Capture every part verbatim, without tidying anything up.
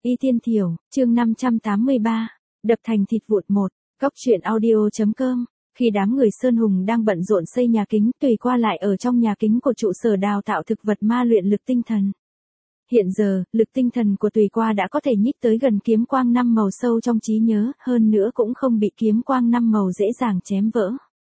Y Tiên Thiểu, chương năm trăm tám mươi ba, đập thành thịt vụn một, cóc truyện audio.com. Khi đám người Sơn Hùng đang bận rộn xây nhà kính, Tùy Qua lại ở trong nhà kính của trụ sở đào tạo thực vật ma luyện lực tinh thần. Hiện giờ, lực tinh thần của Tùy Qua đã có thể nhích tới gần kiếm quang năm màu sâu trong trí nhớ, hơn nữa cũng không bị kiếm quang năm màu dễ dàng chém vỡ.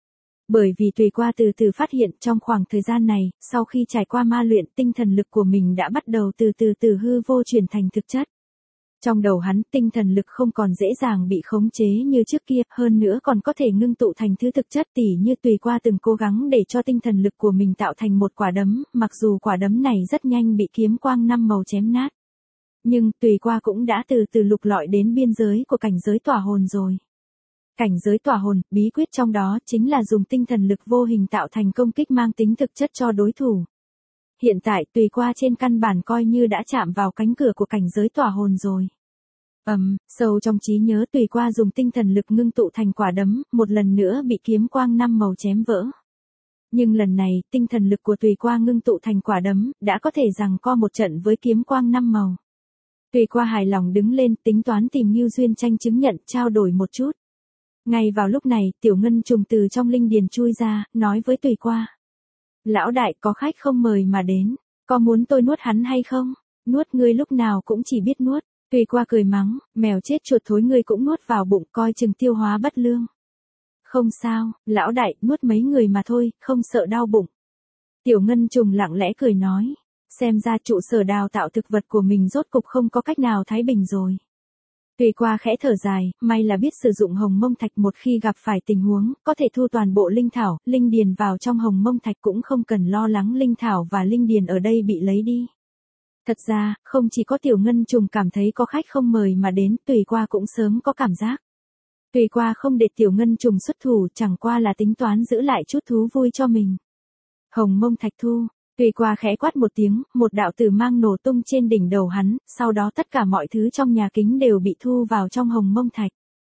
Bởi vì Tùy Qua từ từ phát hiện trong khoảng thời gian này, sau khi trải qua ma luyện, tinh thần lực của mình đã bắt đầu từ từ từ hư vô chuyển thành thực chất. Trong đầu hắn, tinh thần lực không còn dễ dàng bị khống chế như trước kia, hơn nữa còn có thể ngưng tụ thành thứ thực chất, tỉ như Tùy Qua từng cố gắng để cho tinh thần lực của mình tạo thành một quả đấm, mặc dù quả đấm này rất nhanh bị kiếm quang năm màu chém nát. Nhưng Tùy Qua cũng đã từ từ lục lọi đến biên giới của cảnh giới tỏa hồn rồi. Cảnh giới tỏa hồn, bí quyết trong đó chính là dùng tinh thần lực vô hình tạo thành công kích mang tính thực chất cho đối thủ. Hiện tại Tùy Qua trên căn bản coi như đã chạm vào cánh cửa của cảnh giới tỏa hồn rồi. Ầm, um, sâu trong trí nhớ Tùy Qua dùng tinh thần lực ngưng tụ thành quả đấm, một lần nữa bị kiếm quang năm màu chém vỡ. Nhưng lần này, tinh thần lực của Tùy Qua ngưng tụ thành quả đấm, đã có thể giằng co một trận với kiếm quang năm màu. Tùy Qua hài lòng đứng lên, tính toán tìm Ngưu Duyên Tranh chứng nhận, trao đổi một chút. Ngay vào lúc này, Tiểu Ngân trùng từ trong linh điền chui ra, nói với Tùy Qua. Lão đại, có khách không mời mà đến, có muốn tôi nuốt hắn hay không? Nuốt ngươi lúc nào cũng chỉ biết nuốt. Tùy Qua cười mắng, mèo chết chuột thối ngươi cũng nuốt vào bụng, coi chừng tiêu hóa bất lương. Không sao, lão đại, nuốt mấy người mà thôi, không sợ đau bụng. Tiểu Ngân trùng lặng lẽ cười nói, xem ra trụ sở đào tạo thực vật của mình rốt cục không có cách nào thái bình rồi. Tùy Qua khẽ thở dài, may là biết sử dụng hồng mông thạch, một khi gặp phải tình huống, có thể thu toàn bộ linh thảo, linh điền vào trong hồng mông thạch, cũng không cần lo lắng linh thảo và linh điền ở đây bị lấy đi. Thật ra, không chỉ có Tiểu Ngân trùng cảm thấy có khách không mời mà đến, Tùy Qua cũng sớm có cảm giác. Tùy Qua không để Tiểu Ngân trùng xuất thủ, chẳng qua là tính toán giữ lại chút thú vui cho mình. Hồng mông thạch thu. Tùy Qua khẽ quát một tiếng, một đạo tử mang nổ tung trên đỉnh đầu hắn, sau đó tất cả mọi thứ trong nhà kính đều bị thu vào trong hồng mông thạch.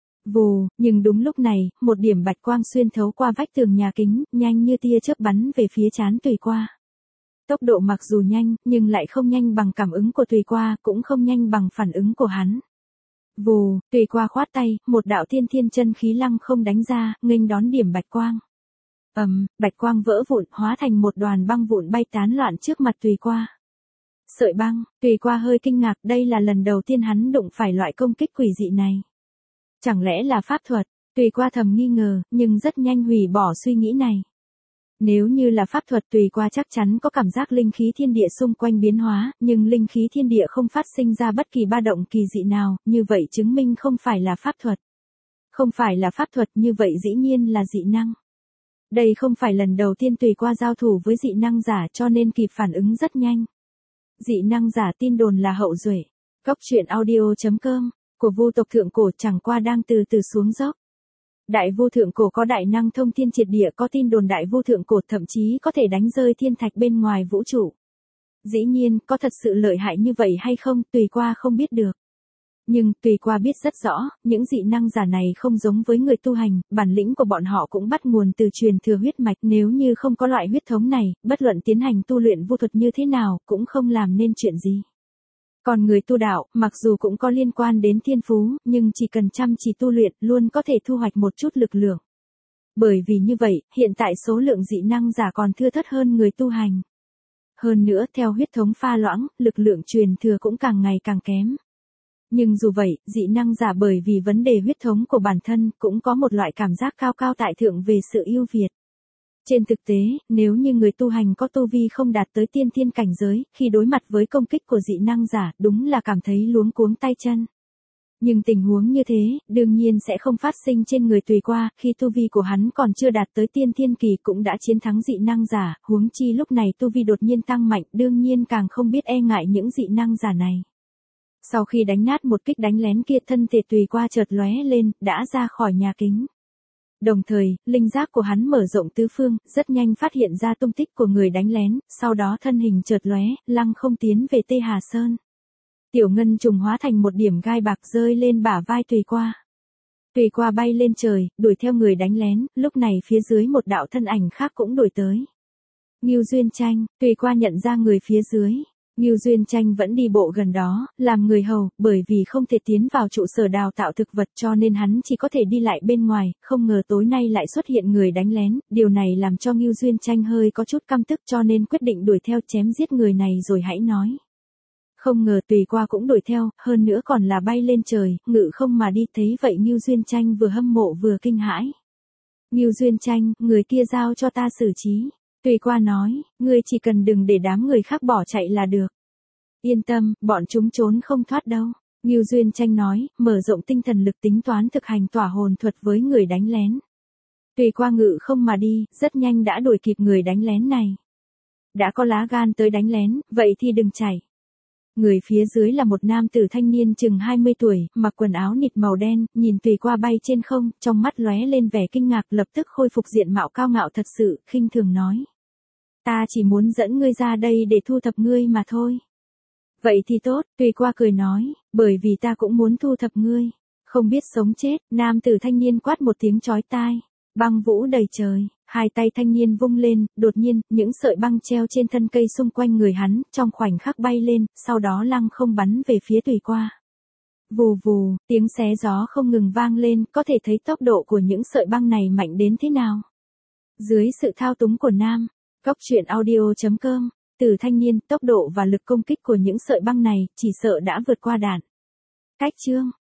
Vù, nhưng đúng lúc này, một điểm bạch quang xuyên thấu qua vách tường nhà kính, nhanh như tia chớp bắn về phía trán Tùy Qua. Tốc độ mặc dù nhanh, nhưng lại không nhanh bằng cảm ứng của Tùy Qua, cũng không nhanh bằng phản ứng của hắn. Vù, Tùy Qua khoát tay, một đạo thiên thiên chân khí lăng không đánh ra, nghênh đón điểm bạch quang. Ầm, um, bạch quang vỡ vụn, hóa thành một đoàn băng vụn bay tán loạn trước mặt Tùy Qua. Sợi băng, Tùy Qua hơi kinh ngạc, đây là lần đầu tiên hắn đụng phải loại công kích quỷ dị này. Chẳng lẽ là pháp thuật? Tùy Qua thầm nghi ngờ, nhưng rất nhanh hủy bỏ suy nghĩ này. Nếu như là pháp thuật, Tùy Qua chắc chắn có cảm giác linh khí thiên địa xung quanh biến hóa, nhưng linh khí thiên địa không phát sinh ra bất kỳ ba động kỳ dị nào, như vậy chứng minh không phải là pháp thuật. Không phải là pháp thuật, như vậy dĩ nhiên là dị năng. Đây không phải lần đầu tiên Tùy Qua giao thủ với dị năng giả, cho nên kịp phản ứng rất nhanh. Dị năng giả tin đồn là hậu duệ. Cóc truyện audio.com, của Vu tộc thượng cổ chẳng qua đang từ từ xuống dốc. Đại Vu thượng cổ có đại năng thông thiên triệt địa, có tin đồn Đại Vu thượng cổ thậm chí có thể đánh rơi thiên thạch bên ngoài vũ trụ. Dĩ nhiên, có thật sự lợi hại như vậy hay không, Tùy Qua không biết được. Nhưng, Tùy Qua biết rất rõ, những dị năng giả này không giống với người tu hành, bản lĩnh của bọn họ cũng bắt nguồn từ truyền thừa huyết mạch, nếu như không có loại huyết thống này, bất luận tiến hành tu luyện vu thuật như thế nào, cũng không làm nên chuyện gì. Còn người tu đạo, mặc dù cũng có liên quan đến thiên phú, nhưng chỉ cần chăm chỉ tu luyện, luôn có thể thu hoạch một chút lực lượng. Bởi vì như vậy, hiện tại số lượng dị năng giả còn thưa thớt hơn người tu hành. Hơn nữa, theo huyết thống pha loãng, lực lượng truyền thừa cũng càng ngày càng kém. Nhưng dù vậy, dị năng giả bởi vì vấn đề huyết thống của bản thân, cũng có một loại cảm giác cao cao tại thượng về sự ưu việt. Trên thực tế, nếu như người tu hành có tu vi không đạt tới tiên thiên cảnh giới, khi đối mặt với công kích của dị năng giả, đúng là cảm thấy luống cuống tay chân. Nhưng tình huống như thế, đương nhiên sẽ không phát sinh trên người Tùy Qua, khi tu vi của hắn còn chưa đạt tới tiên thiên kỳ cũng đã chiến thắng dị năng giả, huống chi lúc này tu vi đột nhiên tăng mạnh, đương nhiên càng không biết e ngại những dị năng giả này. Sau khi đánh nát một kích đánh lén kia, thân thể Tùy Qua chợt lóe lên, đã ra khỏi nhà kính. Đồng thời, linh giác của hắn mở rộng tứ phương, rất nhanh phát hiện ra tung tích của người đánh lén, sau đó thân hình chợt lóe, lăng không tiến về Tê Hà Sơn. Tiểu Ngân trùng hóa thành một điểm gai bạc rơi lên bả vai Tùy Qua. Tùy Qua bay lên trời, đuổi theo người đánh lén, lúc này phía dưới một đạo thân ảnh khác cũng đuổi tới. Ngưu Duyên Tranh, Tùy Qua nhận ra người phía dưới. Ngưu Duyên Tranh vẫn đi bộ gần đó, làm người hầu, bởi vì không thể tiến vào trụ sở đào tạo thực vật cho nên hắn chỉ có thể đi lại bên ngoài, không ngờ tối nay lại xuất hiện người đánh lén, điều này làm cho Ngưu Duyên Tranh hơi có chút căm tức cho nên quyết định đuổi theo chém giết người này rồi hãy nói. Không ngờ Tùy Qua cũng đuổi theo, hơn nữa còn là bay lên trời, ngự không mà đi, thấy vậy Ngưu Duyên Tranh vừa hâm mộ vừa kinh hãi. Ngưu Duyên Tranh, người kia giao cho ta xử trí. Tùy Qua nói, ngươi chỉ cần đừng để đám người khác bỏ chạy là được. Yên tâm, bọn chúng trốn không thoát đâu. Ngưu Duyên Tranh nói, mở rộng tinh thần lực tính toán thực hành tỏa hồn thuật với người đánh lén. Tùy Qua ngự không mà đi, rất nhanh đã đuổi kịp người đánh lén này. Đã có lá gan tới đánh lén, vậy thì đừng chạy. Người phía dưới là một nam tử thanh niên chừng hai mươi tuổi, mặc quần áo nịt màu đen, nhìn Tùy Qua bay trên không, trong mắt lóe lên vẻ kinh ngạc, lập tức khôi phục diện mạo cao ngạo thật sự, khinh thường nói. Ta chỉ muốn dẫn ngươi ra đây để thu thập ngươi mà thôi. Vậy thì tốt, Tùy Qua cười nói, bởi vì ta cũng muốn thu thập ngươi. Không biết sống chết, nam tử thanh niên quát một tiếng chói tai. Băng vũ đầy trời, hai tay thanh niên vung lên, đột nhiên, những sợi băng treo trên thân cây xung quanh người hắn, trong khoảnh khắc bay lên, sau đó lăng không bắn về phía Tùy Qua. Vù vù, tiếng xé gió không ngừng vang lên, có thể thấy tốc độ của những sợi băng này mạnh đến thế nào. Dưới sự thao túng của Nam, Cóc Truyện Audio chấm com, Từ thanh niên, tốc độ và lực công kích của những sợi băng này, chỉ sợ đã vượt qua đạn. Cách chương.